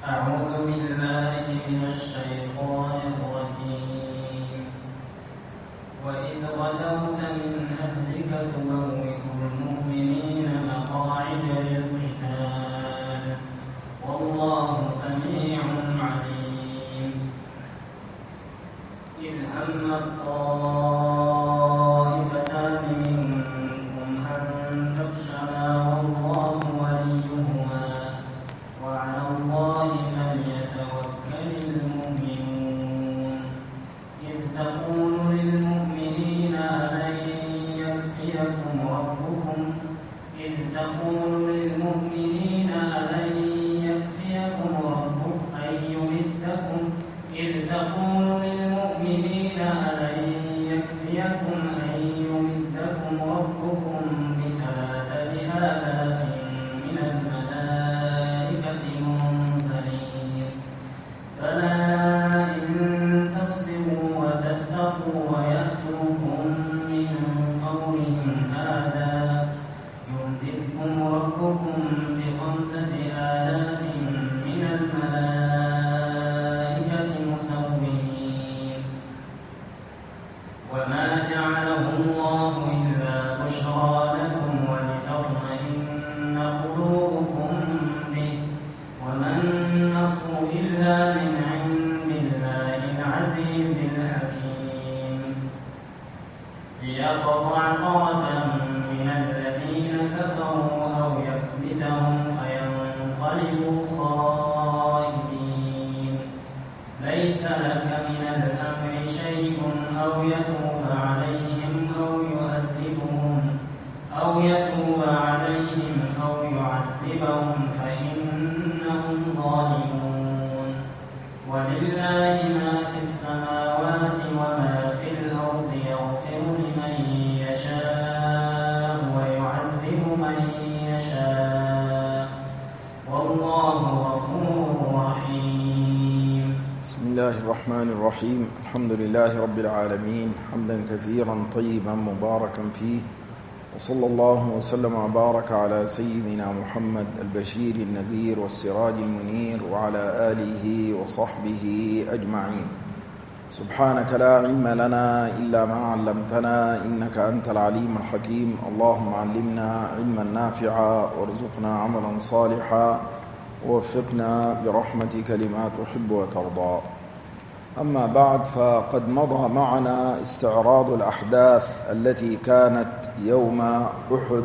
أعوذ بالله من الشيطان الرجيم. وإذ غدوت من أهلك تبوئ المؤمنين مقاعد للقتال والله سميع عليم. إذ هم الطائفتان منكم أن تفشلا والله وليهما وعلى الله فليتوكل المؤمنون. إذ تقول للمؤمنين أن يكفيكم ربكم أن يمدكم ربكم بثلاثة آلاف من الملائكة منزلين. بلى إن تصبروا وتتقوا ويأتوكم من فورهم هذا يمددكم ربكم بخمسة آلاف من الملائكة مسومين. وما جعله الله إلا بشرى لكم ولتطمئن قلوبكم به وما النصر إلا من عند الله العزيز الحكيم. ليقطع طرفا من الذين كفروا أو يكبتهم فينقلبوا خائبين. ليس لك من الأمر شيء أو يتوب عليهم أو يعذبهم فإنهم ظالمون. ولله ما في السماوات وما في الأرض يغفر لمن يشاء ويعذب من يشاء والله غفور رحيم. بسم الله الرحمن الرحيم. الحمد لله رب العالمين حمدا كثيرا طيبا مباركا فيه، وصلى الله وسلم وبارك على سيدنا محمد البشير النذير والسراج المنير وعلى آله وصحبه أجمعين. سبحانك لا علم لنا إلا ما علمتنا إنك أنت العليم الحكيم. اللهم علمنا علما نافعا وارزقنا عملا صالحا ووفقنا برحمتك لما تحب وترضى. أما بعد، فقد مضى معنا استعراض الأحداث التي كانت يوم أحد،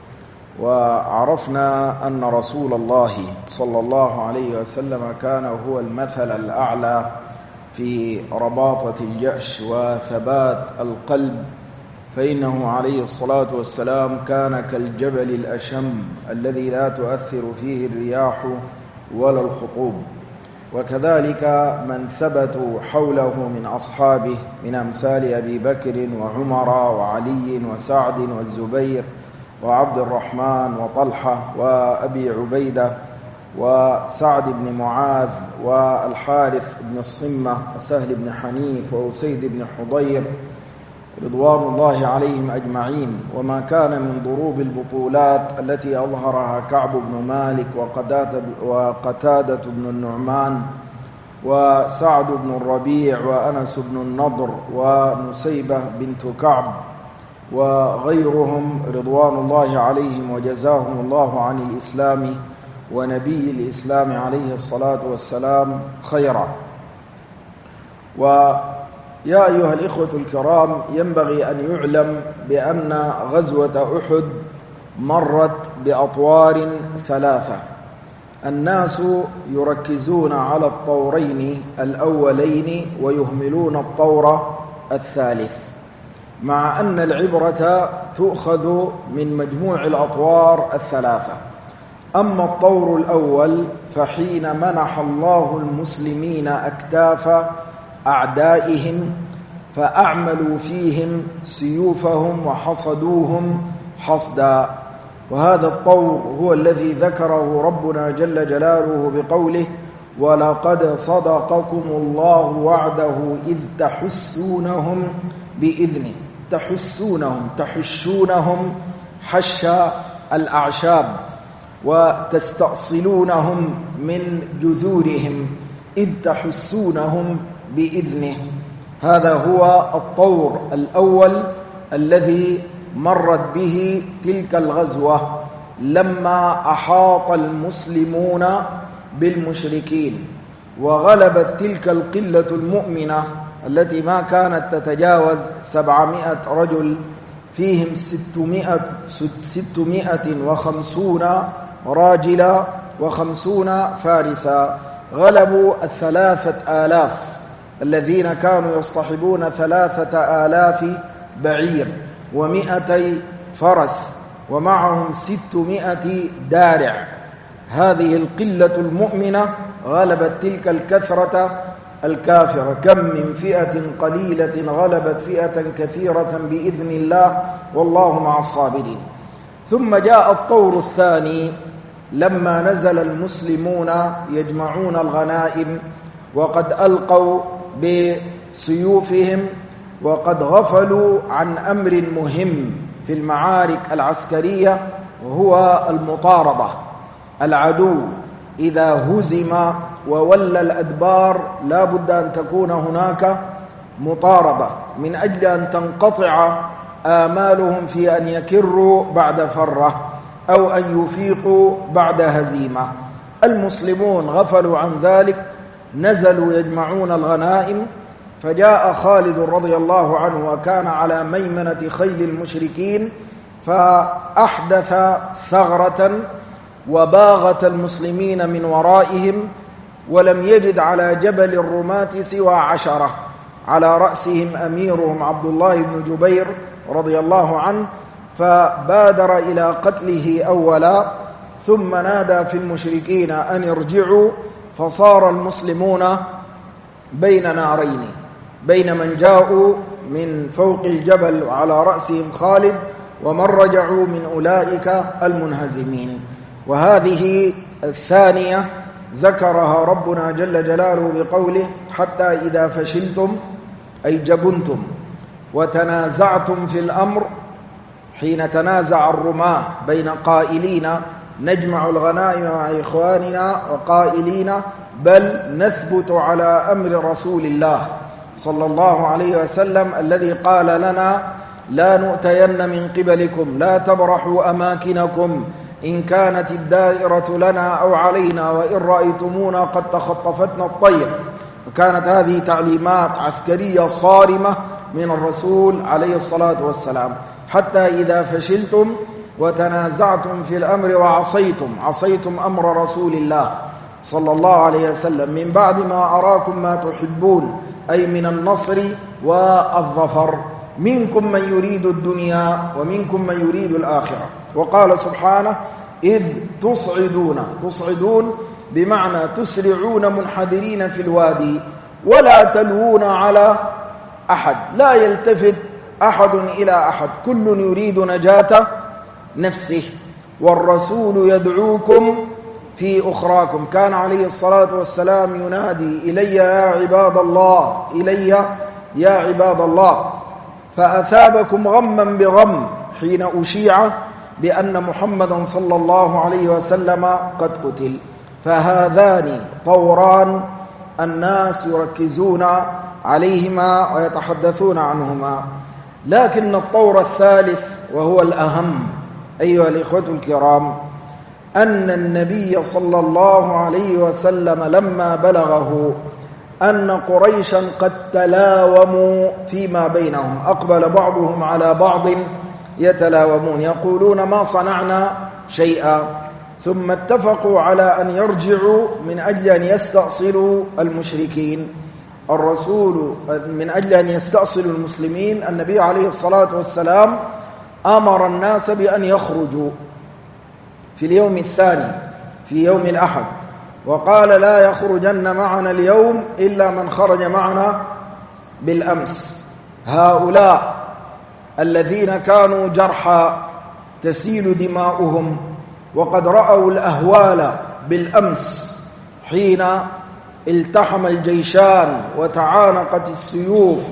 وعرفنا أن رسول الله صلى الله عليه وسلم كان هو المثل الأعلى في رباطة الجأش وثبات القلب، فإنه عليه الصلاة والسلام كان كالجبل الأشم الذي لا تؤثر فيه الرياح ولا الخطوب. وكذلك من ثبتوا حوله من أصحابه من أمثال أبي بكر وعمر وعلي وسعد والزبير وعبد الرحمن وطلحة وأبي عبيدة وسعد بن معاذ والحارث بن الصمة وسهل بن حنيف وأسيد بن حضير رضوان الله عليهم أجمعين. وما كان من ضروب البطولات التي أظهرها كعب بن مالك وقتادة بن النعمان وسعد بن الربيع وأنس بن النضر ونسيبة بنت كعب وغيرهم رضوان الله عليهم وجزاهم الله عن الإسلام ونبي الإسلام عليه الصلاة والسلام خيرا. يا أيها الإخوة الكرام، ينبغي أن يعلم بأن غزوة أحد مرت بأطوار ثلاثة. الناس يركزون على الطورين الأولين ويهملون الطور الثالث، مع أن العبرة تؤخذ من مجموع الأطوار الثلاثة. أما الطور الأول فحين منح الله المسلمين أكتاف أعدائهم فأعملوا فيهم سيوفهم وحصدوهم حصدا، وهذا الطور هو الذي ذكره ربنا جل جلاله بقوله: ولقد صدقكم الله وعده إذ تحسونهم بإذنه. تحشونهم حش الأعشاب، وتستأصلونهم من جذورهم إذ تحسونهم بإذنه. هذا هو الطور الأول الذي مرت به تلك الغزوة لما أحاط المسلمون بالمشركين، وغلبت تلك القلة المؤمنة التي ما كانت تتجاوز 700 رجل، فيهم 650 راجلا و50 فارسا. غلبوا 3000 الذين كانوا يصطحبون 3000 بعير و200 فرس ومعهم 600 دارع. هذه القلة المؤمنة غلبت تلك الكثرة الكافرة. كم من فئة قليلة غلبت فئة كثيرة بإذن الله والله مع الصابرين. ثم جاء الطور الثاني لما نزل المسلمون يجمعون الغنائم وقد ألقوا بسيوفهم وقد غفلوا عن أمر مهم في المعارك العسكرية، وهو المطاردة. العدو إذا هزم وولى الأدبار لا بد أن تكون هناك مطاردة من أجل أن تنقطع آمالهم في أن يكروا بعد فرة أو أن يفيقوا بعد هزيمة. المسلمون غفلوا عن ذلك، نزلوا يجمعون الغنائم، فجاء خالد رضي الله عنه وكان على ميمنة خيل المشركين فأحدث ثغرة وباغت المسلمين من ورائهم، ولم يجد على جبل الرماة سوى 10 على رأسهم أميرهم عبد الله بن جبير رضي الله عنه، فبادر إلى قتله أولا ثم نادى في المشركين أن ارجعوا، فصار المسلمون بين نارين، بين من جاءوا من فوق الجبل وعلى رأسهم خالد ومن رجعوا من أولئك المنهزمين. وهذه الثانية ذكرها ربنا جل جلاله بقوله حتى إذا فشلتم أي جبنتم وتنازعتم في الأمر، حين تنازع الرماة بين قائلين نجمع الغنائم مع إخواننا وقائلين بل نثبت على أمر رسول الله صلى الله عليه وسلم الذي قال لنا لا نؤتين من قبلكم لا تبرحوا أماكنكم إن كانت الدائرة لنا أو علينا وإن رأيتمونا قد تخطفتنا الطير. فكانت هذه تعليمات عسكرية صارمة من الرسول عليه الصلاة والسلام. حتى إذا فشلتم وتنازعتم في الأمر وعصيتم أمر رسول الله صلى الله عليه وسلم من بعد ما أراكم ما تحبون، أي من النصر والظفر، منكم من يريد الدنيا ومنكم من يريد الآخرة. وقال سبحانه إذ تصعدون بمعنى تسرعون منحدرين في الوادي ولا تلوون على أحد، لا يلتفت أحد إلى أحد، كل يريد نجاة نفسه، والرسول يدعوكم في أخراكم. كان عليه الصلاة والسلام ينادي إلي يا عباد الله، إلي يا عباد الله، فأثابكم غما بغم حين أشيع بأن محمدا صلى الله عليه وسلم قد قتل. فهذان طوران الناس يركزون عليهما ويتحدثون عنهما. لكن الطور الثالث وهو الأهم أيها الإخوة الكرام، أن النبي صلى الله عليه وسلم لما بلغه أن قريشا قد تلاوموا فيما بينهم، أقبل بعضهم على بعض يتلاومون يقولون ما صنعنا شيئا، ثم اتفقوا على أن يرجعوا من أجل أن يستأصلوا المشركين. الرسول من أجل أن يستأصلوا المسلمين، النبي عليه الصلاة والسلام أمر الناس بأن يخرجوا في اليوم الثاني في يوم الأحد، وقال لا يخرجن معنا اليوم إلا من خرج معنا بالأمس. هؤلاء الذين كانوا جرحى تسيل دماؤهم وقد رأوا الأهوال بالأمس حين التحم الجيشان وتعانقت السيوف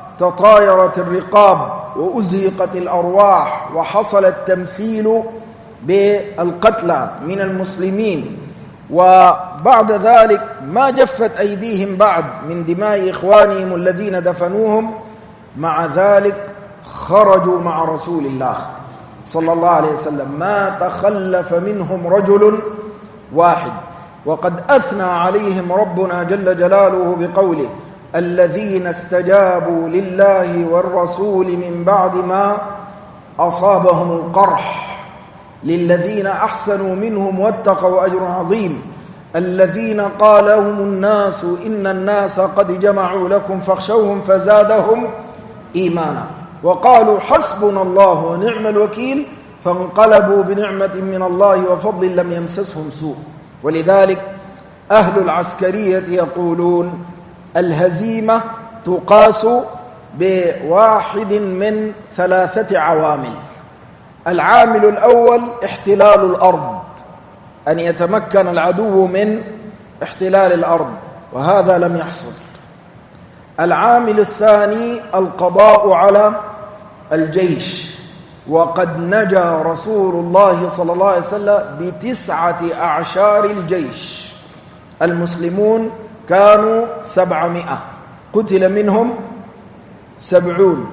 وتطايرت الرقاب وأزهقت الأرواح وحصل التمثيل بالقتلى من المسلمين، وبعد ذلك ما جفت أيديهم بعد من دماء إخوانهم الذين دفنوهم، مع ذلك خرجوا مع رسول الله صلى الله عليه وسلم، ما تخلف منهم رجل واحد. وقد أثنى عليهم ربنا جل جلاله بقوله: الذين استجابوا لله والرسول من بعد ما أصابهم القرح للذين أحسنوا منهم واتقوا أجر عظيم الذين قال لهم الناس إن الناس قد جمعوا لكم فاخشوهم فزادهم إيمانا وقالوا حسبنا الله ونعم الوكيل فانقلبوا بنعمة من الله وفضل لم يمسسهم سوء. ولذلك أهل العسكرية يقولون الهزيمة تقاس بواحد من 3 عوامل. العامل الأول احتلال الأرض، أن يتمكن العدو من احتلال الأرض، وهذا لم يحصل. العامل الثاني القضاء على الجيش، وقد نجا رسول الله صلى الله عليه وسلم ب9 أعشار الجيش. المسلمون كانوا 700، قتل منهم 70،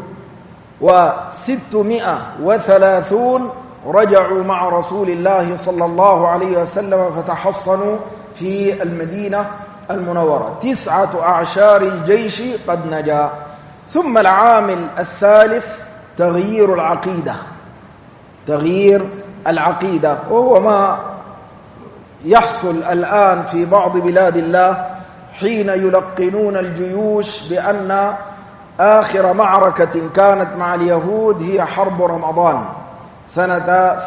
و630 رجعوا مع رسول الله صلى الله عليه وسلم فتحصنوا في المدينة المنورة. 9 أعشار الجيش قد نجا. ثم العامل الثالث تغيير العقيدة، تغيير العقيدة، وهو ما يحصل الآن في بعض بلاد الله حين يلقنون الجيوش بأن آخر معركة كانت مع اليهود هي حرب رمضان سنة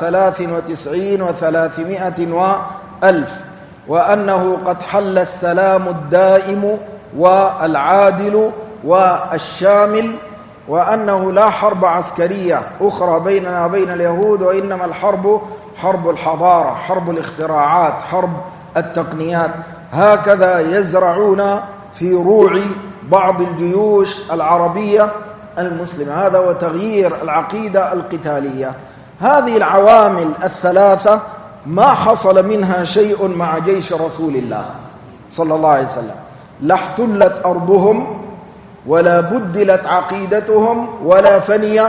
93 و300 وألف، وأنه قد حل السلام الدائم والعادل والشامل، وأنه لا حرب عسكرية أخرى بيننا وبين اليهود، وإنما الحرب حرب الحضارة، حرب الاختراعات، حرب التقنيات. هكذا يزرعون في روع بعض الجيوش العربية المسلمة. هذا هو تغيير العقيدة القتالية. هذه العوامل الثلاثة ما حصل منها شيء مع جيش رسول الله صلى الله عليه وسلم، لا احتلت أرضهم ولا بدلت عقيدتهم ولا فني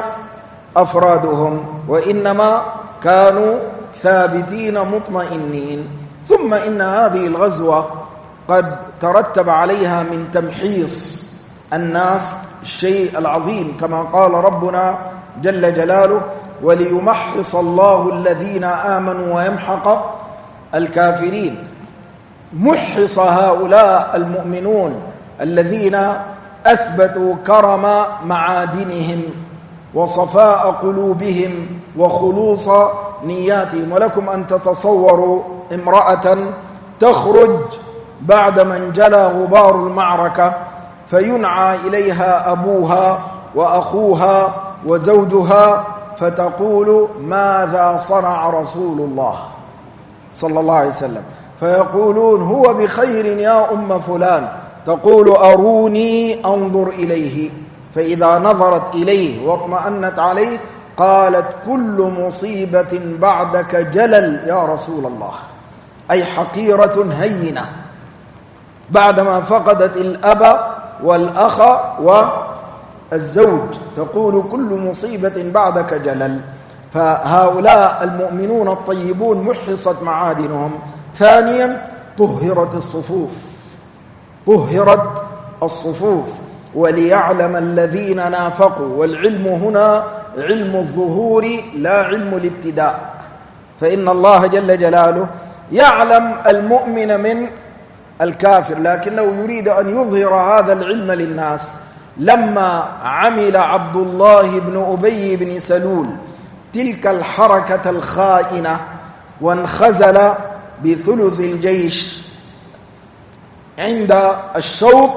أفرادهم، وإنما كانوا ثابتين مطمئنين. ثم إن هذه الغزوة قد ترتب عليها من تمحيص الناس الشيء العظيم، كما قال ربنا جل جلاله: وليمحص الله الذين آمنوا ويمحق الكافرين. محص هؤلاء المؤمنون الذين أثبتوا كرم معادنهم وصفاء قلوبهم وخلوص نياتهم. ولكم أن تتصوروا امرأة تخرج بعد من جلى غبار المعركة فينعى إليها أبوها وأخوها وزوجها فتقول: ماذا صنع رسول الله صلى الله عليه وسلم؟ فيقولون: هو بخير يا أم فلان. تقول: أروني أنظر إليه. فإذا نظرت إليه واطمأنت عليه قالت: كل مصيبة بعدك جلل يا رسول الله، أي حقيرة هينة، بعدما فقدت الأب والأخ والزوج تقول: كل مصيبة بعدك جلل. فهؤلاء المؤمنون الطيبون محصت معادنهم. ثانيا طهرت الصفوف، طهرت الصفوف. وليعلم الذين نافقوا، والعلم هنا علم الظهور لا علم الابتداء، فإن الله جل جلاله يعلم المؤمن من الكافر، لكنه يريد أن يظهر هذا العلم للناس. لما عمل عبد الله بن أبي بن سلول تلك الحركة الخائنة وانخزل بثلث الجيش عند الشوط،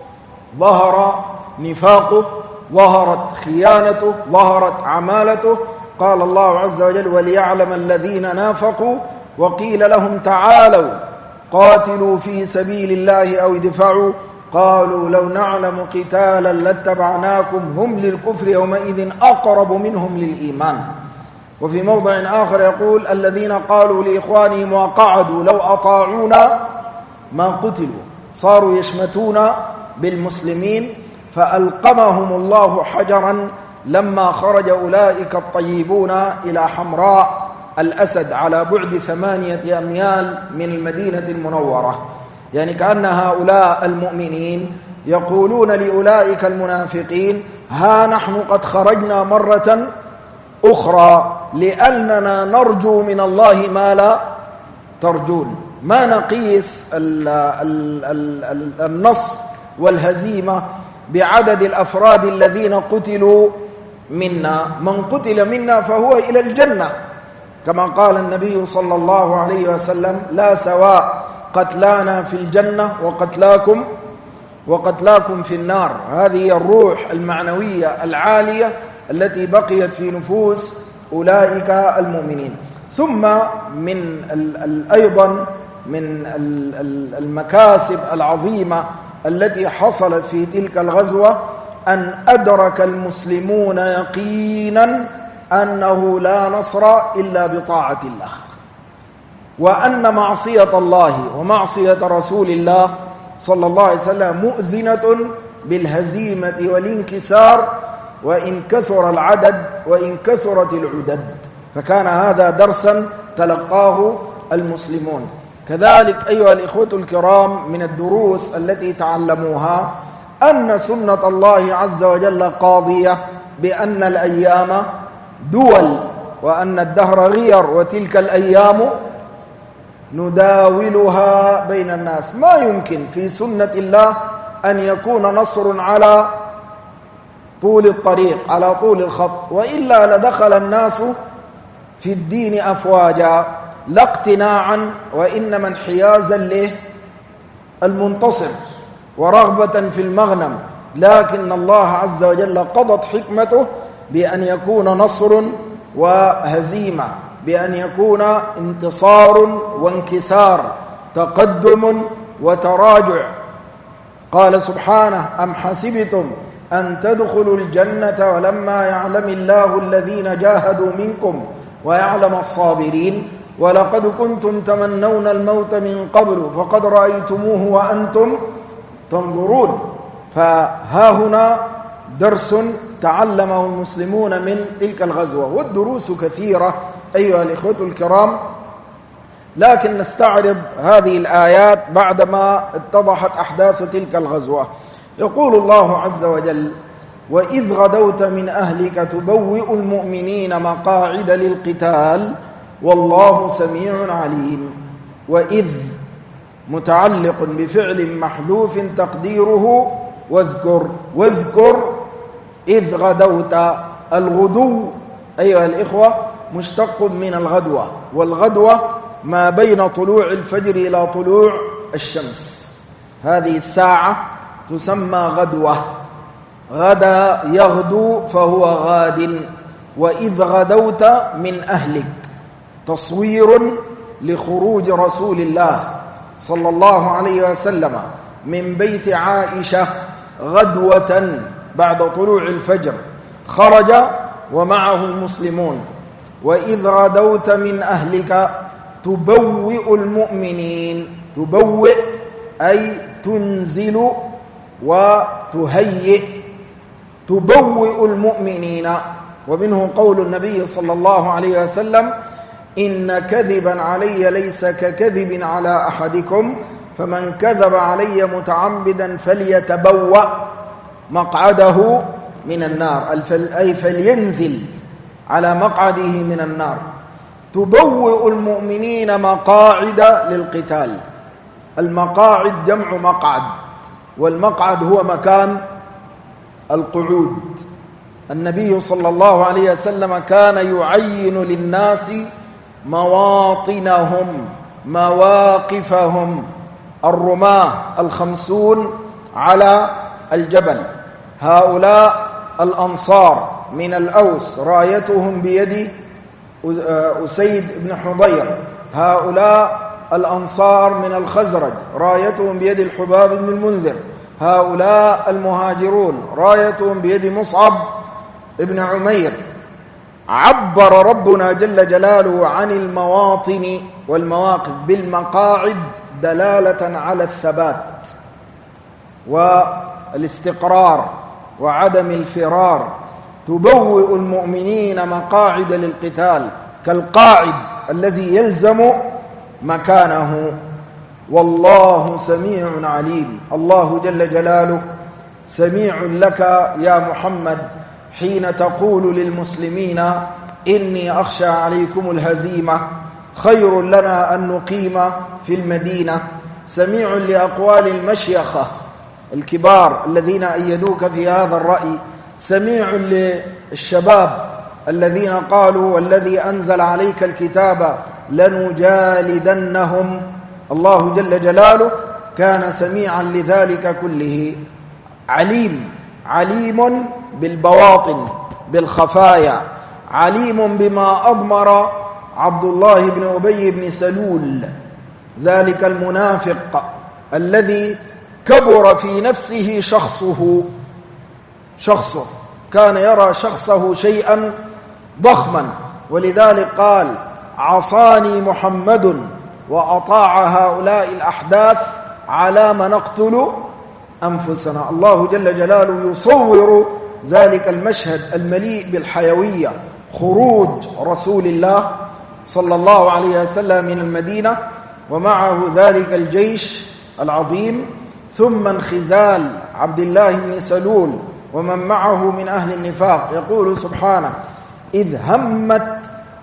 ظهر نفاقه، ظهرت خيانته، ظهرت عمالته. قال الله عز وجل: وليعلم الذين نافقوا وقيل لهم تعالوا قاتلوا في سبيل الله أو ادفعوا قالوا لو نعلم قتالا لاتبعناكم هم للكفر يومئذ أقرب منهم للإيمان. وفي موضع آخر يقول الذين قالوا لإخوانهم وقعدوا لو أطاعونا ما قتلوا، صاروا يشمتون بالمسلمين فألقمهم الله حجرا لما خرج أولئك الطيبون إلى حمراء الأسد على بعد 8 أميال من المدينة المنورة. يعني كأن هؤلاء المؤمنين يقولون لأولئك المنافقين ها نحن قد خرجنا مرة أخرى لأننا نرجو من الله ما لا ترجون. ما نقيس النصر والهزيمة بعدد الأفراد الذين قتلوا منا، من قتل منا فهو إلى الجنة، كما قال النبي صلى الله عليه وسلم لا سواء قتلانا في الجنة وقتلاكم في النار. هذه الروح المعنوية العالية التي بقيت في نفوس أولئك المؤمنين. ثم من أيضا من المكاسب العظيمة التي حصلت في تلك الغزوة أن أدرك المسلمون يقينا أنه لا نصر إلا بطاعة الله، وأن معصية الله ومعصية رسول الله صلى الله عليه وسلم مؤذنة بالهزيمة والانكسار، وإن كثر العدد وإن كثرت العدد. فكان هذا درسا تلقاه المسلمون. كذلك أيها الإخوة الكرام من الدروس التي تعلموها أن سنة الله عز وجل قاضية بأن الأيام دول، وأن الدهر غير، وتلك الأيام نداولها بين الناس. ما يمكن في سنة الله أن يكون نصر على طول الطريق، على طول الخط، وإلا لدخل الناس في الدين أفواجا، لا اقتناعا وإنما انحيازا للمنتصر ورغبة في المغنم. لكن الله عز وجل قضت حكمته بأن يكون نصر وهزيمة، بأن يكون انتصار وانكسار، تقدم وتراجع. قال سبحانه أم حسبتم أن تدخلوا الجنة ولما يعلم الله الذين جاهدوا منكم ويعلم الصابرين ولقد كنتم تمنون الموت من قبل فقد رأيتموه وأنتم تنظرون. فها هنا درس تعلمه المسلمون من تلك الغزوة، والدروس كثيرة أيها الإخوة الكرام، لكن نستعرض هذه الآيات بعدما اتضحت أحداث تلك الغزوة. يقول الله عز وجل وإذ غدوت من أهلك تبوئ المؤمنين مقاعد للقتال والله سميع عليم. وإذ متعلق بفعل محذوف تقديره واذكر إذ غدوت. الغدو أيها الإخوة مشتق من الغدوة، والغدوة ما بين طلوع الفجر إلى طلوع الشمس. هذه الساعة تسمى غدوة. غدا يغدو فهو غاد. وإذ غدوت من أهلك تصوير لخروج رسول الله صلى الله عليه وسلم من بيت عائشة غدوة بعد طلوع الفجر، خرج ومعه المسلمون. وإذ غدوت من أهلك تبوئ المؤمنين، تبوئ أي تنزل وتهيئ، تبوئ المؤمنين. ومنه قول النبي صلى الله عليه وسلم إن كذبا علي ليس ككذب على أحدكم فمن كذب علي متعمدا فليتبوأ مقعده من النار، أي فلينزل على مقعده من النار. تبوئ المؤمنين مقاعد للقتال. المقاعد جمع مقعد، والمقعد هو مكان القعود. النبي صلى الله عليه وسلم كان يعين للناس مواطنهم مواقفهم. الرماة 50 على الجبل، هؤلاء الأنصار من الأوس رايتهم بيد أسيد بن حضير، هؤلاء الأنصار من الخزرج رايتهم بيد الحباب بن المنذر، هؤلاء المهاجرون رايتهم بيد مصعب بن عمير. عبر ربنا جل جلاله عن المواطن والمواقف بالمقاعد دلالة على الثبات والاستقرار وعدم الفرار. تبوئ المؤمنين مقاعد للقتال كالقاعد الذي يلزم مكانه. والله سميع عليم. الله جل جلاله سميع لك يا محمد حين تقول للمسلمين إني أخشى عليكم الهزيمة، خير لنا أن نقيم في المدينة. سميع لأقوال المشيخة الكبار الذين أيدوك في هذا الرأي. سميع للشباب الذين قالوا والذي أنزل عليك الكتاب لنجالدنهم. الله جل جلاله كان سميعا لذلك كله. عليم بالبواطن بالخفايا، عليم بما أضمر عبد الله بن أبي بن سلول ذلك المنافق الذي كبر في نفسه شخصه كان يرى شخصه شيئا ضخما، ولذلك قال عصاني محمد وأطاع هؤلاء الأحداث على ما نقتل أنفسنا. الله جل جلاله يصور ذلك المشهد المليء بالحيوية، خروج رسول الله صلى الله عليه وسلم من المدينة ومعه ذلك الجيش العظيم، ثم انخزال عبد الله بن سلول ومن معه من أهل النفاق. يقول سبحانه إذ همت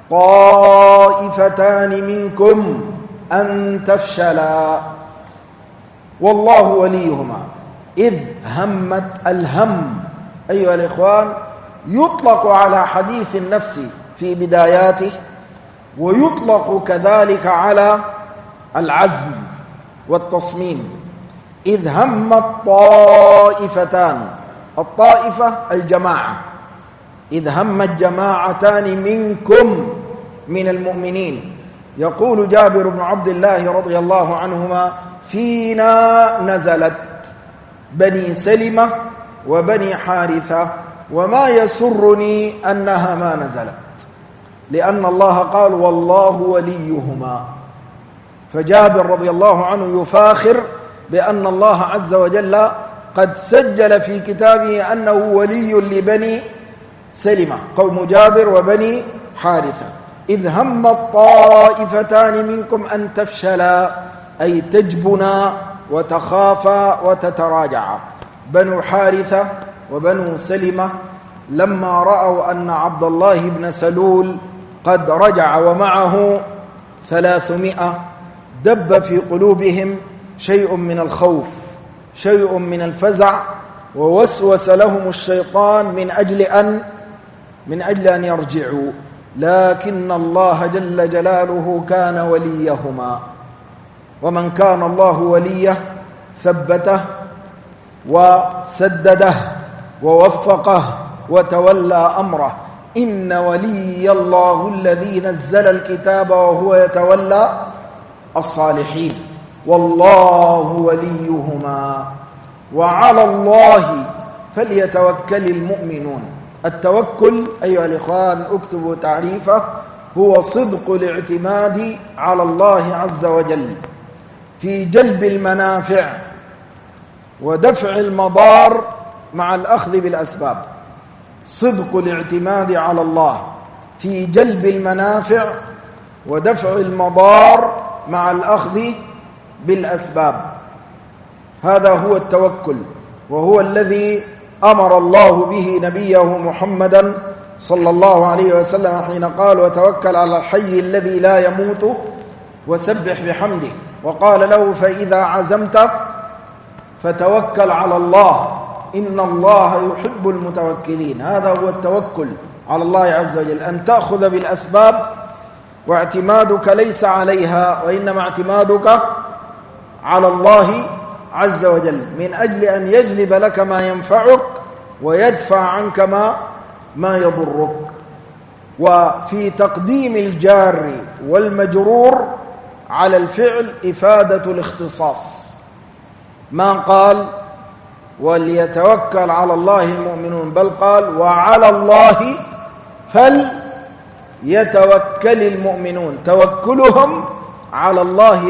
طائفتان منكم أن تفشلا والله وليهما. إذ همت، الهم أيها الإخوان يطلق على حديث النفس في بداياته، ويطلق كذلك على العزم والتصميم. إذ همت طائفتان، الطائفة الجماعة. إذ همت جماعتان منكم من المؤمنين. يقول جابر بن عبد الله رضي الله عنهما فينا نزلت بني سلمة وبني حارثة، وما يسرني أنها ما نزلت، لأن الله قال والله وليهما. فجابر رضي الله عنه يفاخر بأن الله عز وجل قد سجل في كتابه أنه ولي لبني سلمة قوم جابر وبني حارثة. إذ همت طائفتان منكم أن تفشلا أي تجبنا وتخافا وتتراجعا. بنو حارثة وبنو سلمة لما رأوا أن عبد الله بن سلول قد رجع ومعه 300 دب في قلوبهم شيء من الخوف، شيء من الفزع، ووسوس لهم الشيطان من أجل أن يرجعوا، لكن الله جل جلاله كان وليهما. ومن كان الله وليه ثبته وسدده ووفقه وتولى أمره. إن ولي الله الذي نزل الكتاب وهو يتولى الصالحين والله وليهما وعلى الله فليتوكل المؤمنون. التوكل أيها الإخوان اكتبوا تعريفه، هو صدق الاعتماد على الله عز وجل في جلب المنافع ودفع المضار مع الأخذ بالأسباب. صدق الاعتماد على الله في جلب المنافع ودفع المضار مع الأخذ بالأسباب، هذا هو التوكل، وهو الذي أمر الله به نبيه محمدا صلى الله عليه وسلم حين قال وتوكل على الحي الذي لا يموت وسبح بحمده، وقال له فإذا عزمت فتوكل على الله إن الله يحب المتوكلين. هذا هو التوكل على الله عز وجل، أن تأخذ بالأسباب واعتمادك ليس عليها، وإنما اعتمادك على الله عز وجل من أجل أن يجلب لك ما ينفعك ويدفع عنك ما يضرك. وفي تقديم الجار والمجرور على الفعل إفادة الاختصاص، ما قال وليتوكل على الله المؤمنون، بل قال وعلى الله فليتوكل المؤمنون. توكلهم على الله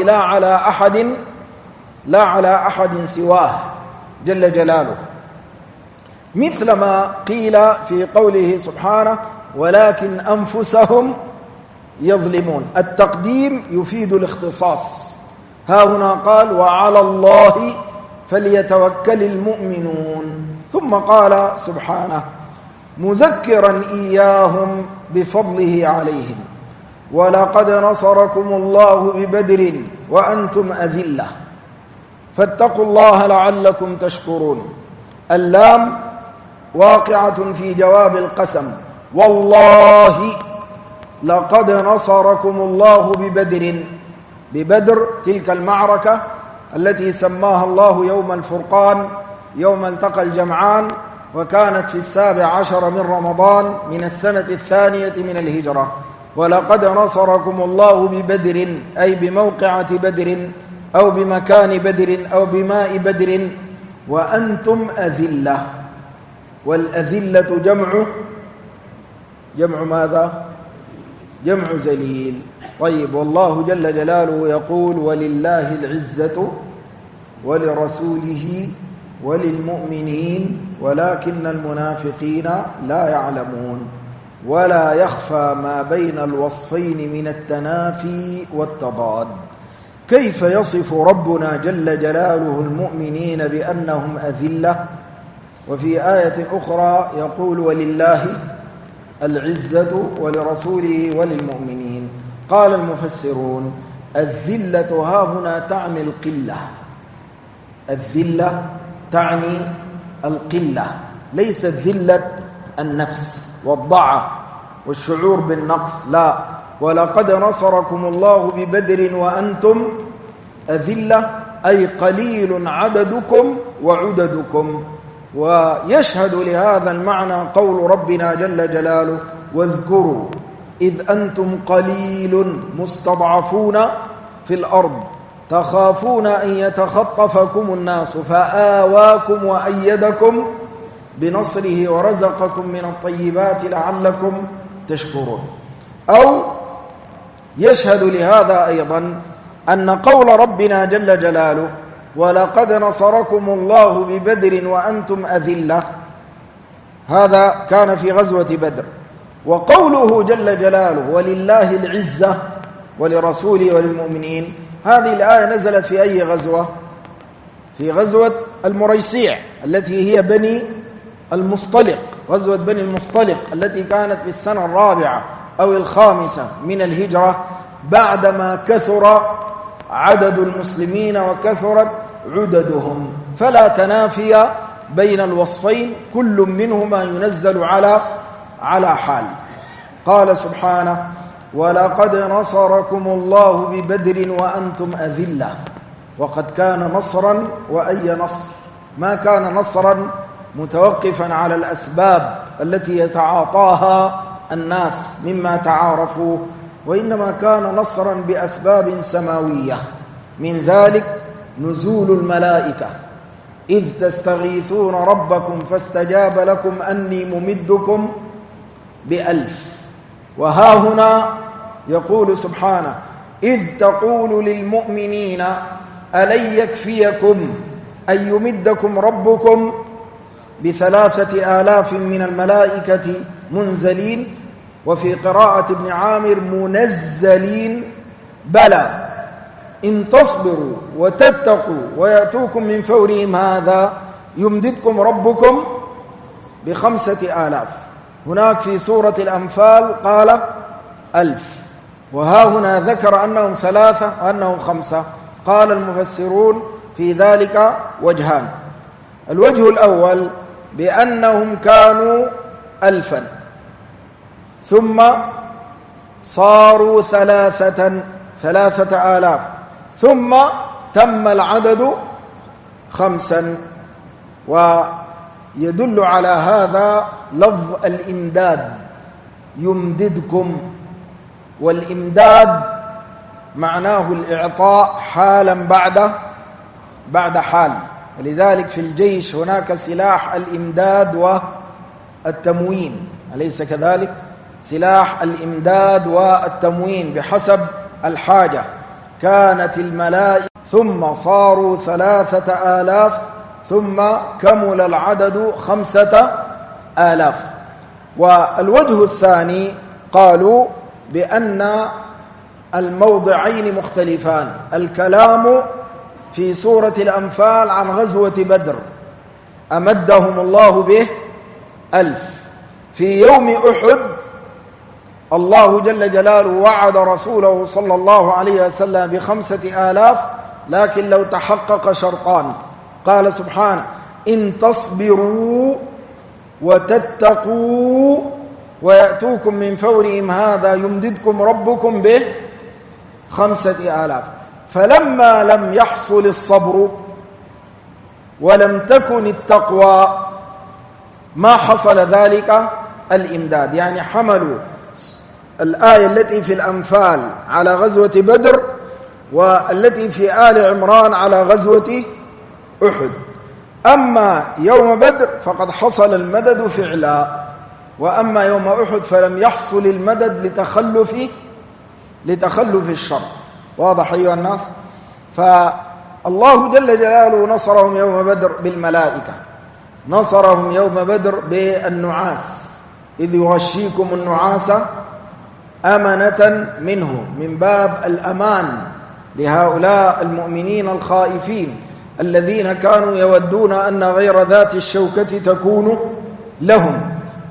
لا على أحد سواه جل جلاله، مثل ما قيل في قوله سبحانه ولكن أنفسهم يظلمون. التقديم يفيد الاختصاص، ها هنا قال وعلى الله فليتوكل المؤمنون، ثم قال سبحانه مذكرا إياهم بفضله عليهم ولقد نصركم الله ببدر وأنتم أذلة فاتقوا الله لعلكم تشكرون. اللام واقعة في جواب القسم، والله لقد نصركم الله ببدر تلك المعركة التي سماها الله يوم الفرقان، يوم التقى الجمعان، وكانت في 17 من رمضان من السنة 2 من الهجرة. ولقد نصركم الله ببدر أي بموقعة بدر أو بمكان بدر أو بماء بدر وأنتم أذلة. والأذلة جمع ماذا؟ جمع ذليل. طيب، والله جل جلاله يقول ولله العزة ولرسوله وللمؤمنين ولكن المنافقين لا يعلمون. ولا يخفى ما بين الوصفين من التنافي والتضاد. كيف يصف ربنا جل جلاله المؤمنين بأنهم أذلة، وفي آية أخرى يقول ولله العزة ولرسوله وللمؤمنين؟ قال المفسرون الذلة ها هنا تعني القلة. الذلة تعني القلة، ليست ذلة النفس والضعة والشعور بالنقص، لا. ولقد نصركم الله ببدر وأنتم أذلة أي قليل عددكم وعددكم. ويشهد لهذا المعنى قول ربنا جل جلاله واذكروا إذ أنتم قليل مستضعفون في الأرض تخافون أن يتخطفكم الناس فآواكم وأيدكم بنصره ورزقكم من الطيبات لعلكم تشكرون. أو يشهد لهذا أيضا أن قول ربنا جل جلاله ولقد نصركم الله ببدر وأنتم أذلة هذا كان في غزوة بدر. وقوله جل جلاله ولله العزة ولرسوله وللمؤمنين، هذه الآية نزلت في أي غزوة؟ في غزوة المريسيع التي هي بني المصطلق، غزوة بني المصطلق التي كانت في السنة 4 أو 5 من الهجرة، بعدما كثر عدد المسلمين وكثرت عددهم. فلا تنافي بين الوصفين، كل منهما ينزل على حال. قال سبحانه ولقد نصركم الله ببدر وأنتم أذلة. وقد كان نصرا، وأي نصر؟ ما كان نصرا متوقفا على الأسباب التي يتعاطاها الناس مما تعارفوا، وإنما كان نصرا بأسباب سماوية، من ذلك نزول الملائكة إذ تستغيثون ربكم فاستجاب لكم أني ممدكم ب1000. وها هنا يقول سبحانه إذ تقول للمؤمنين ألن يكفيكم أن يمدكم ربكم ب3000 من الملائكة منزلين، وفي قراءة ابن عامر منزلين، بلى إن تصبروا وتتقوا ويأتوكم من فورهم هذا يمددكم ربكم ب5000. هناك في سورة الأنفال قال 1000، وها هنا ذكر أنهم 3 وأنهم 5. قال المفسرون في ذلك وجهان. الوجه الأول بأنهم كانوا 1000 ثم صاروا 3000 ثم تم العدد 5. ويدل على هذا لفظ الإمداد يمددكم، والإمداد معناه الإعطاء حالا بعد حال. ولذلك في الجيش هناك سلاح الإمداد والتموين، أليس كذلك؟ سلاح الإمداد والتموين بحسب الحاجة. كانت الملائكة ثم صاروا 3000 ثم كمل العدد 5000. والوجه الثاني قالوا بأن الموضعين مختلفان. الكلام في سورة الأنفال عن غزوة بدر أمدهم الله به 1000. في يوم أحد الله جل جلاله وعد رسوله صلى الله عليه وسلم ب5000، لكن لو تحقق شرطان. قال سبحانه: إن تصبروا وتتقوا ويأتوكم من فورهم هذا يمددكم ربكم به 5000. فلما لم يحصل الصبر ولم تكن التقوى ما حصل ذلك الإمداد. يعني حملوا الآية التي في الأنفال على غزوة بدر والتي في آل عمران على غزوة أحد. أما يوم بدر فقد حصل المدد فعلا، وأما يوم أحد فلم يحصل المدد لتخلف الشرط. واضح أيها الناس؟ فالله جل جلاله نصرهم يوم بدر بالملائكة، نصرهم يوم بدر بالنعاس، إذ يغشيكم النعاس أمنة منه، من باب الأمان لهؤلاء المؤمنين الخائفين الذين كانوا يودون أن غير ذات الشوكة تكون لهم.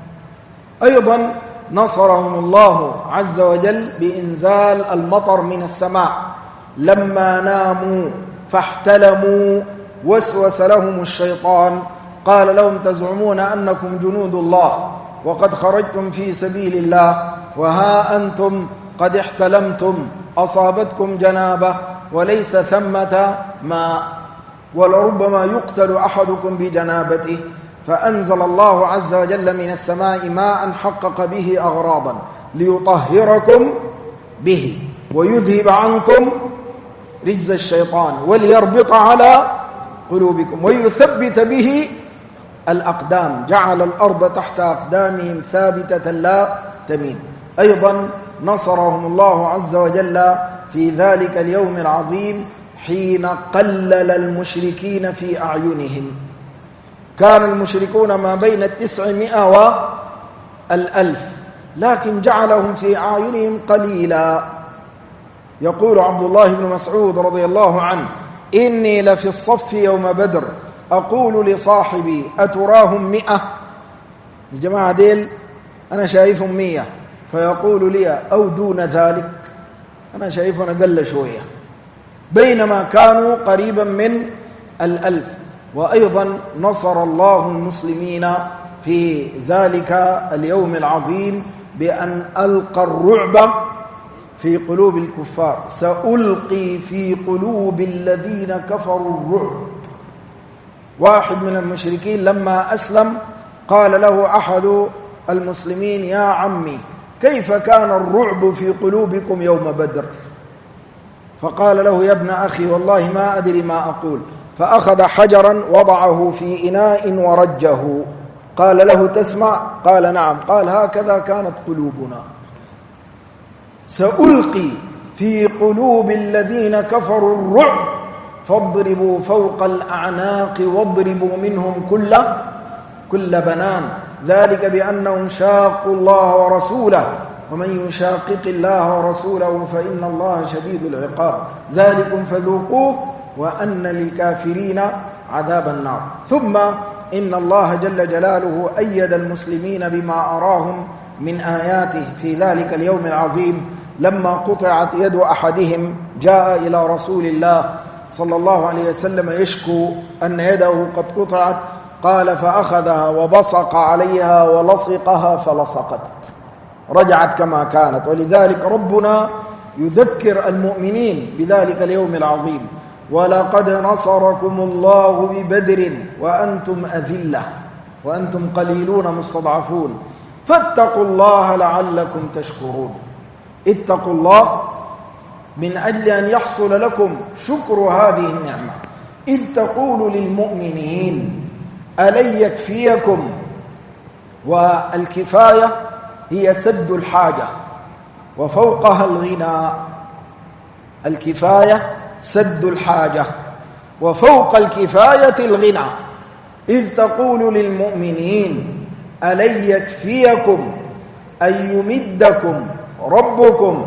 أيضا نصرهم الله عز وجل بإنزال المطر من السماء. لما ناموا فاحتلموا وسوس لهم الشيطان قال لهم: تزعمون أنكم جنود الله وقد خرجتم في سبيل الله وها أنتم قد احتلمتم، أصابتكم جنابة وليس ثمة ماء، ولربما يقتل أحدكم بجنابته. فأنزل الله عز وجل من السماء ماء حقق به أغراضا ليطهركم به ويذهب عنكم رجز الشيطان وليربط على قلوبكم ويثبت به الأقدام، جعل الأرض تحت أقدامهم ثابتة لا تميل. أيضا نصرهم الله عز وجل في ذلك اليوم العظيم حين قلل المشركين في أعينهم. كان المشركون ما بين 900 و1000، لكن جعلهم في أعينهم قليلا. يقول عبد الله بن مسعود رضي الله عنه: إني لفي الصف يوم بدر أقول لصاحبي أتراهم 100؟ الجماعة ديل أنا شايفهم 100، فيقول لي: أو دون ذلك، أنا شايفهم أقل شوية، بينما كانوا قريبا من 1000. وأيضا نصر الله المسلمين في ذلك اليوم العظيم بأن ألقى الرعب في قلوب الكفار. سألقي في قلوب الذين كفروا الرعب. واحد من المشركين لما أسلم قال له أحد المسلمين: يا عمي، كيف كان الرعب في قلوبكم يوم بدر؟ فقال له: يا ابن أخي، والله ما أدري ما أقول. فأخذ حجرا وضعه في إناء ورجه. قال له: تسمع؟ قال: نعم. قال: هكذا كانت قلوبنا. سألقي في قلوب الذين كفروا الرعب فاضربوا فوق الأعناق واضربوا منهم كل بنان، ذلك بأنهم شاقوا الله ورسوله ومن يشاقق الله ورسوله فإن الله شديد العقاب، ذلكم فذوقوه وأن للكافرين عذاب النار. ثم إن الله جل جلاله أيد المسلمين بما أراهم من آياته في ذلك اليوم العظيم. لما قطعت يد أحدهم جاء إلى رسول الله صلى الله عليه وسلم يشكو أن يده قد قطعت، قال: فأخذها وبصق عليها ولصقها فلصقت، رجعت كما كانت. ولذلك ربنا يذكر المؤمنين بذلك اليوم العظيم: ولقد نصركم الله ببدر وأنتم أذلة وأنتم قليلون مستضعفون فاتقوا الله لعلكم تشكرون. اتقوا الله من أجل أن يحصل لكم شكر هذه النعمة، إذ تقول للمؤمنين: ألن يكفيكم؟ والكفاية هي سد الحاجة، وفوقها الغنى. الكفاية سد الحاجة، وفوق الكفاية الغنى. إذ تقول للمؤمنين ألن يكفيكم أن يمدكم ربكم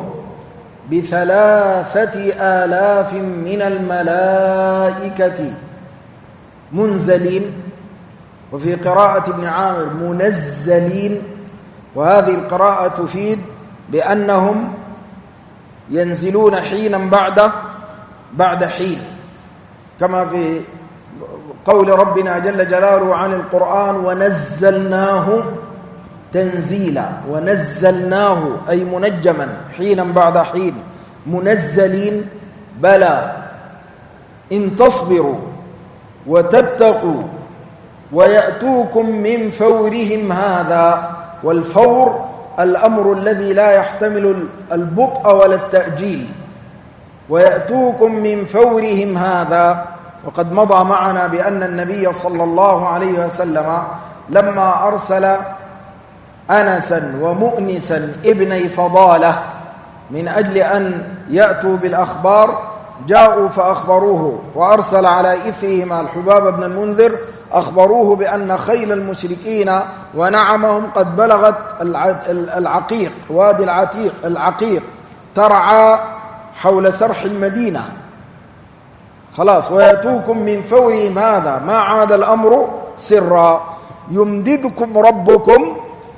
ب3,000 من الملائكة منزلين، وفي قراءة ابن عامر منزلين، وهذه القراءة تفيد بأنهم ينزلون حينا بعد حين، كما في قول ربنا جل جلاله عن القرآن ونزلناه تنزيلا. ونزلناه أي منجما حينا بعد حين. منزلين بلى إن تصبروا وتتقوا ويأتوكم من فورهم هذا. والفور الأمر الذي لا يحتمل البطء ولا التأجيل. ويأتوكم من فورهم هذا. وقد مضى معنا بأن النبي صلى الله عليه وسلم لما أرسل أنسا ومؤنسا ابني فضالة من أجل أن يأتوا بالأخبار، جاءوا فأخبروه، وأرسل على إثرهما الحباب بن المنذر أخبروه بأن خيل المشركين ونعمهم قد بلغت العقيق، وادي العقيق ترعى حول سرح المدينة خلاص. ويأتوكم من فورهم هذا، ما عاد الأمر سرا. يمددكم ربكم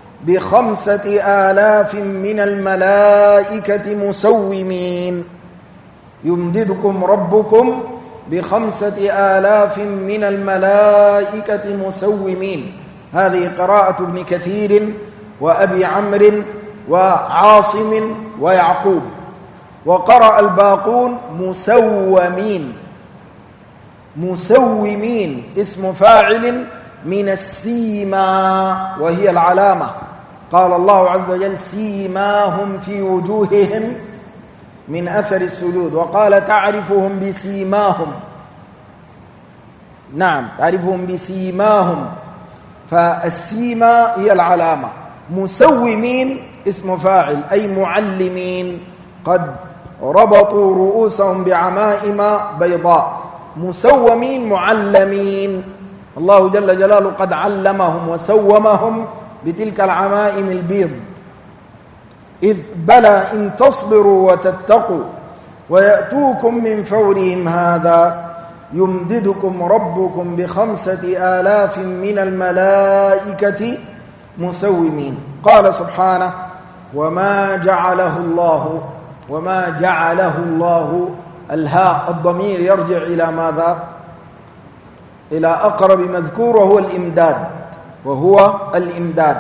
ب5,000 من الملائكة مسومين. يمددكم ربكم ب5,000 من الملائكة مسومين. هذه قراءة ابن كثير وأبي عمرو وعاصم ويعقوب. وقرأ الباقون مسومين اسم فاعل من السيما وهي العلامة. قال الله عز وجل سيماهم في وجوههم من أثر السجود، وقال تعرفهم بسيماهم. نعم تعرفهم بسيماهم، فالسيما هي العلامة. مسومين اسم فاعل أي معلمين، قد ربطوا رؤوسهم بعمائم بيضاء. مسومين معلمين، الله جل جلاله قد علمهم وسومهم بتلك العمائم البيض. إذ بلى إن تصبروا وتتقوا ويأتوكم من فورهم هذا يمددكم ربكم ب5,000 من الملائكة مسومين. قال سبحانه وما جعله الله الهاء الضمير يرجع إلى ماذا؟ إلى أقرب مذكور وهو الإمداد.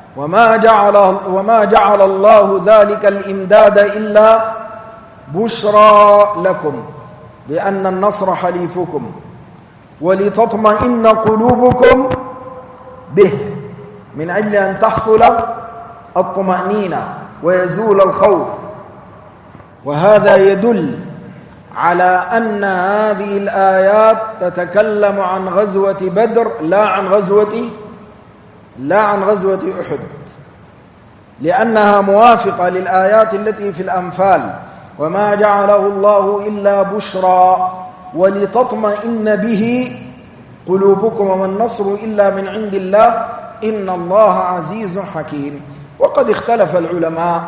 وما جعل الله ذلك الإمداد إلا بشرى لكم بأن النصر حليفكم ولتطمئن قلوبكم به، من أجل أن تحصل الطمأنينة ويزول الخوف. وهذا يدل على أن هذه الآيات تتكلم عن غزوة بدر لا عن غزوة أحد، لأنها موافقة للآيات التي في الأنفال. وما جعله الله إلا بشرى ولتطمئن به قلوبكم وما النصر إلا من عند الله إن الله عزيز حكيم. وقد اختلف العلماء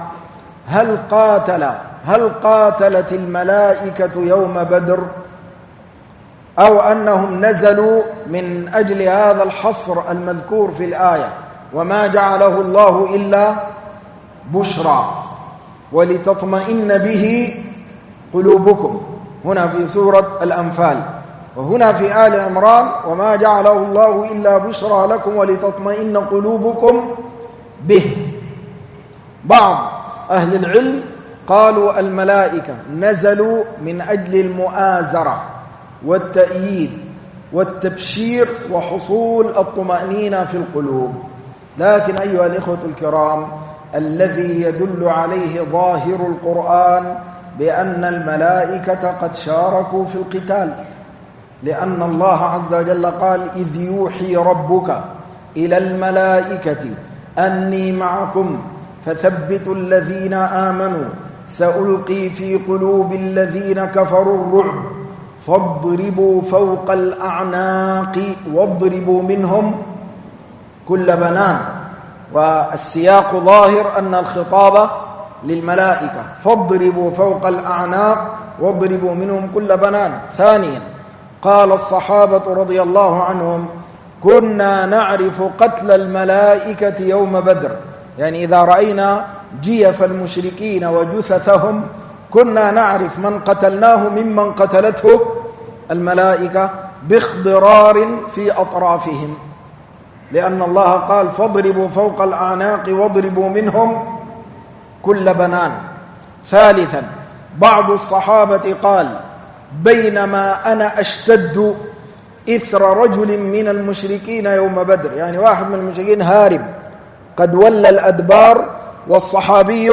هل قاتلت الملائكة يوم بدر أو أنهم نزلوا من أجل هذا الحصر المذكور في الآية وما جعله الله إلا بشرى ولتطمئن به قلوبكم، هنا في سورة الأنفال، وهنا في آل عمران وما جعله الله إلا بشرى لكم ولتطمئن قلوبكم به. بعض أهل العلم قالوا الملائكة نزلوا من أجل المؤازرة والتأييد والتبشير وحصول الطمأنينة في القلوب. لكن أيها الإخوة الكرام، الذي يدل عليه ظاهر القرآن بأن الملائكة قد شاركوا في القتال، لأن الله عز وجل قال إذ يوحي ربك إلى الملائكة أني معكم فثبتوا الذين آمنوا سألقي في قلوب الذين كفروا الرعب فاضربوا فوق الأعناق واضربوا منهم كل بنان. والسياق ظاهر أن الخطاب للملائكة، فاضربوا فوق الأعناق واضربوا منهم كل بنان. ثانيا قال الصحابة رضي الله عنهم: كنا نعرف قتل الملائكة يوم بدر، يعني إذا رأينا جيف المشركين وجثثهم كنا نعرف من قتلناه ممن قتلته الملائكة باخضرار في أطرافهم، لأن الله قال: فاضربوا فوق الأعناق واضربوا منهم كل بنان. ثالثا بعض الصحابة قال: بينما أنا أشتد إثر رجل من المشركين يوم بدر، يعني واحد من المشركين هارب قد ولى الأدبار والصحابي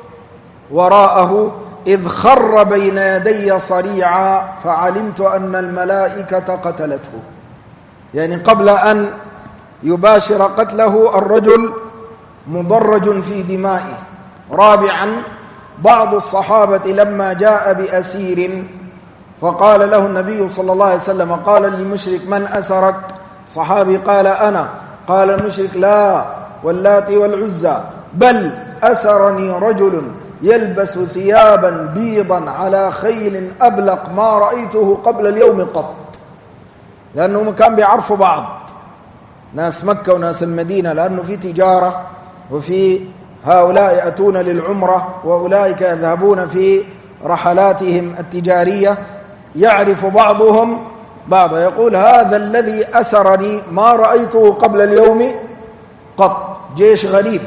وراءه، إذ خر بين يدي صريعا فعلمت أن الملائكة قتلته، يعني قبل أن يباشر قتله الرجل مضرج في دمائه. رابعا بعض الصحابة لما جاء بأسير فقال له النبي صلى الله عليه وسلم، قال للمشرك: من أسرك؟ صحابي قال: أنا. قال المشرك: لا واللات والعزى، بل أسرني رجل يلبس ثيابا بيضا على خيل أبلق ما رأيته قبل اليوم قط، لأنهم كان بيعرفوا بعض، ناس مكة وناس المدينة، لأنه في تجارة، وفي هؤلاء يأتون للعمرة وأولئك يذهبون في رحلاتهم التجارية، يعرف بعضهم بعضا. يقول: هذا الذي أسرني ما رأيته قبل اليوم قط، جيش غريب.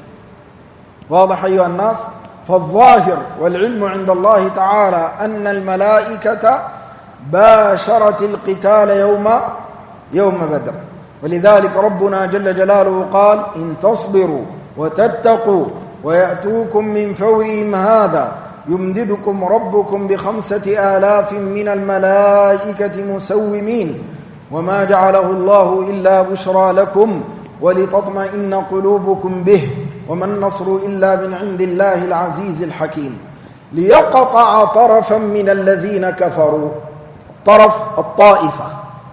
واضح أيها الناس؟ فالظاهر والعلم عند الله تعالى أن الملائكة باشرت القتال يوم بدر، ولذلك ربنا جل جلاله قال: إن تصبروا وتتقوا ويأتوكم من فورهم هذا يمددكم ربكم ب5,000 من الملائكة مسومين وما جعله الله إلا بشرى لكم ولتطمئن قلوبكم به وما النصر إلا من عند الله العزيز الحكيم. ليقطع طرفا من الذين كفروا، طرف الطائفة،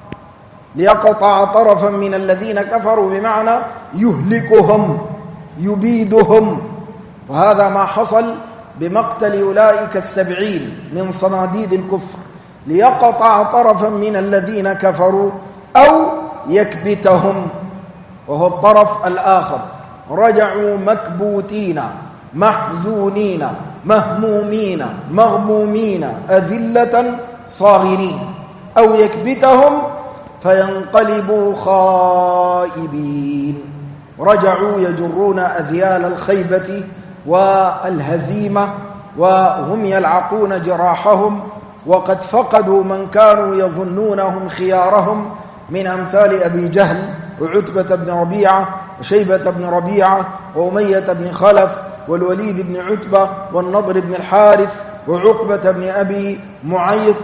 ليقطع طرفا من الذين كفروا بمعنى يهلكهم يبيدهم، وهذا ما حصل بمقتل أولئك 70 من صناديد الكفر. ليقطع طرفا من الذين كفروا أو يكبتهم، وهو الطرف الآخر. رجعوا مكبوتين محزونين مهمومين مغمومين أذلة صاغرين، أو يكبتهم فينقلبوا خائبين. رجعوا يجرون أذيال الخيبة والهزيمة وهم يلعقون جراحهم، وقد فقدوا من كانوا يظنونهم خيارهم من أمثال أبي جهل وعتبة بن ربيعة وشيبة بن ربيعة وأمية بن خلف والوليد بن عتبة والنضر بن الحارث وعقبة بن أبي معيط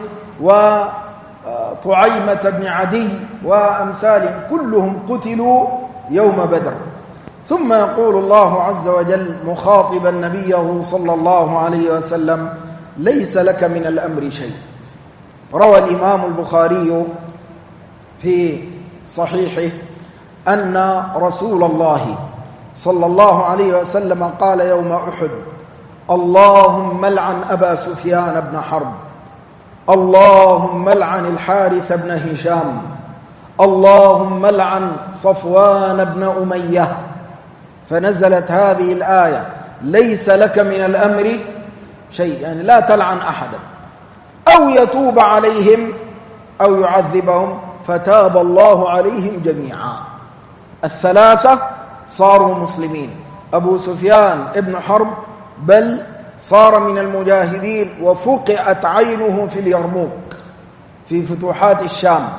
وطعيمة بن عدي وأمثالهم، كلهم قتلوا يوم بدر. ثم يقول الله عز وجل مخاطبا نبيه صلى الله عليه وسلم: ليس لك من الأمر شيء. روى الإمام البخاري في صحيحه أن رسول الله صلى الله عليه وسلم قال يوم أحد: اللهم لعن أبا سفيان بن حرب، اللهم لعن الحارث بن هشام، اللهم لعن صفوان بن أمية. فنزلت هذه الآية: ليس لك من الأمر شيء، يعني لا تلعن أحدا، أو يتوب عليهم أو يعذبهم، فتاب الله عليهم جميعا. الثلاثة صاروا مسلمين، أبو سفيان ابن حرب بل صار من المجاهدين وفقعت عينه في اليرموك في فتوحات الشام،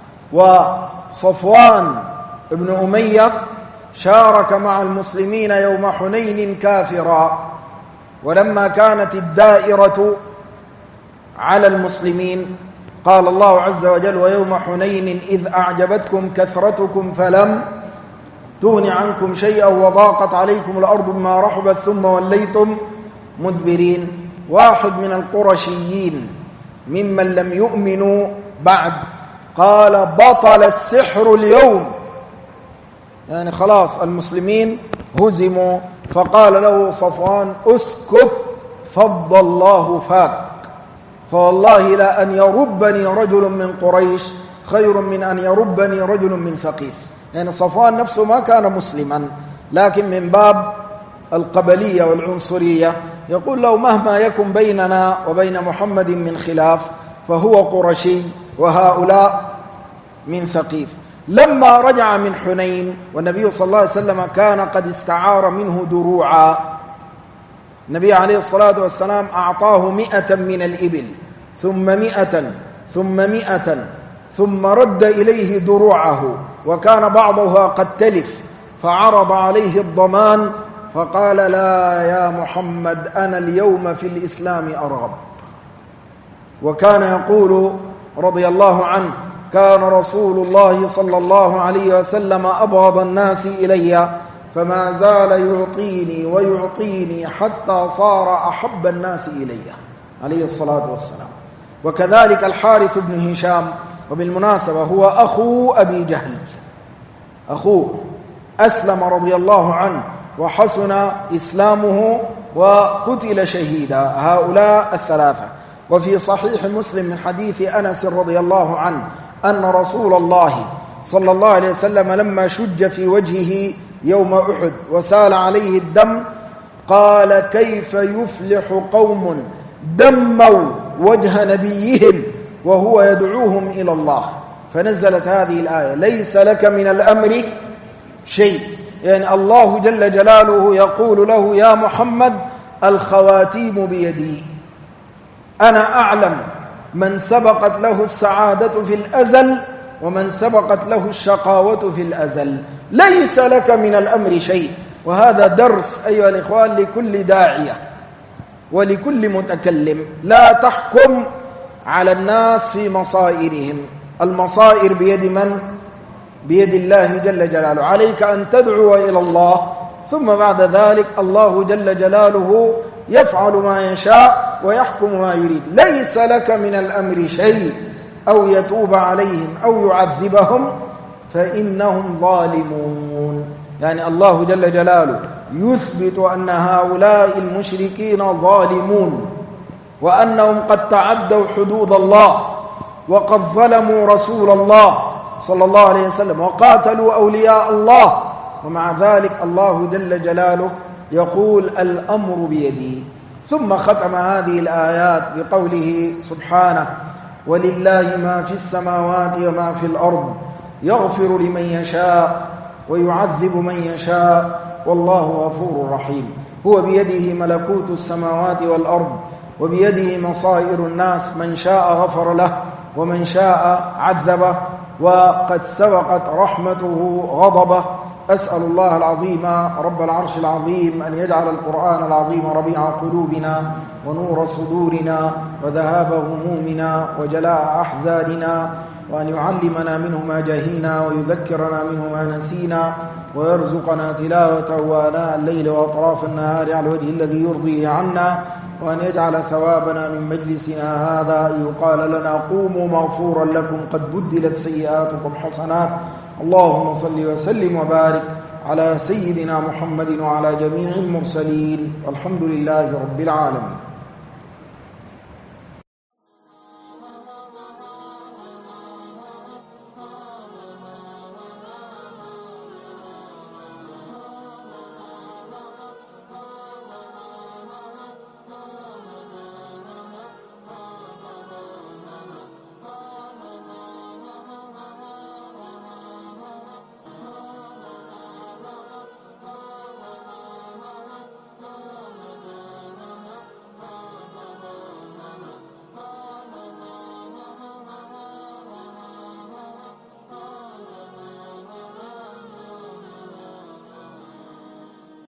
وصفوان ابن أمية شارك مع المسلمين يوم حنين كافرا، ولما كانت الدائرة على المسلمين قال الله عز وجل: ويوم حنين إذ أعجبتكم كثرتكم فلم تغني عنكم شيئا وضاقت عليكم الأرض بما رحبت ثم وليتم مدبرين. واحد من القرشيين ممن لم يؤمنوا بعد قال بطل السحر اليوم، يعني خلاص المسلمين هزموا. فقال له صفوان اسكت فض الله فاك، فوالله لا أن يربني رجل من قريش خير من أن يربني رجل من ثقيف. يعني صفوان نفسه ما كان مسلما، لكن من باب القبلية والعنصرية يقول له مهما يكن بيننا وبين محمد من خلاف فهو قرشي وهؤلاء من ثقيف. لما رجع من حنين والنبي صلى الله عليه وسلم كان قد استعار منه دروعا، النبي عليه الصلاة والسلام أعطاه 100 من الإبل ثم 100 ثم 100 ثم رد إليه دروعه، وكان بعضها قد تلف، فعرض عليه الضمان فقال لا يا محمد أنا اليوم في الإسلام أرغب. وكان يقول رضي الله عنه كان رسول الله صلى الله عليه وسلم أبغض الناس إلي فما زال يعطيني ويعطيني حتى صار أحب الناس إلي عليه الصلاة والسلام. وكذلك الحارث بن هشام، وبالمناسبة هو أخو أبي جهل، أخوه أسلم رضي الله عنه وحسن إسلامه وقتل شهيدا، هؤلاء الثلاثة. وفي صحيح مسلم من حديث أنس رضي الله عنه أن رسول الله صلى الله عليه وسلم لما شج في وجهه يوم أحد وسال عليه الدم قال كيف يفلح قوم دموا وجه نبيهم وهو يدعوهم إلى الله، فنزلت هذه الآية ليس لك من الأمر شيء. يعني الله جل جلاله يقول له يا محمد الخواتيم بيدي، أنا أعلم من سبقت له السعادة في الأزل ومن سبقت له الشقاوة في الأزل، ليس لك من الأمر شيء. وهذا درس أيها الإخوان لكل داعية ولكل متكلم، لا تحكم على الناس في مصائرهم، المصائر بيد من؟ بيد الله جل جلاله. عليك أن تدعو إلى الله، ثم بعد ذلك الله جل جلاله يفعل ما يشاء ويحكم ما يريد. ليس لك من الأمر شيء، أو يتوب عليهم أو يعذبهم فإنهم ظالمون. يعني الله جل جلاله يثبت أن هؤلاء المشركين ظالمون، وأنهم قد تعدوا حدود الله وقد ظلموا رسول الله صلى الله عليه وسلم وقاتلوا أولياء الله، ومع ذلك الله جل جلاله يقول الأمر بيدي. ثم ختم هذه الآيات بقوله سبحانه ولله ما في السماوات وما في الأرض يغفر لمن يشاء ويعذب من يشاء والله غفور رحيم. هو بيده ملكوت السماوات والأرض وبيده مصائر الناس، من شاء غفر له ومن شاء عذبه، وقد سبقت رحمته غضبه. أسأل الله العظيم رب العرش العظيم أن يجعل القرآن العظيم ربيع قلوبنا ونور صدورنا وذهاب همومنا وجلاء أحزاننا، وأن يعلمنا منه ما جهلنا ويذكرنا منه ما نسينا، ويرزقنا تلاوته آناء الليل وأطراف النهار على الوجه الذي يرضيه عنا، وأن يجعل ثوابنا من مجلسنا هذا يقال لنا قوموا مغفورا لكم قد بدلت سيئاتكم حسنات. اللهم صل وسلم وبارك على سيدنا محمد وعلى جميع المرسلين، والحمد لله رب العالمين.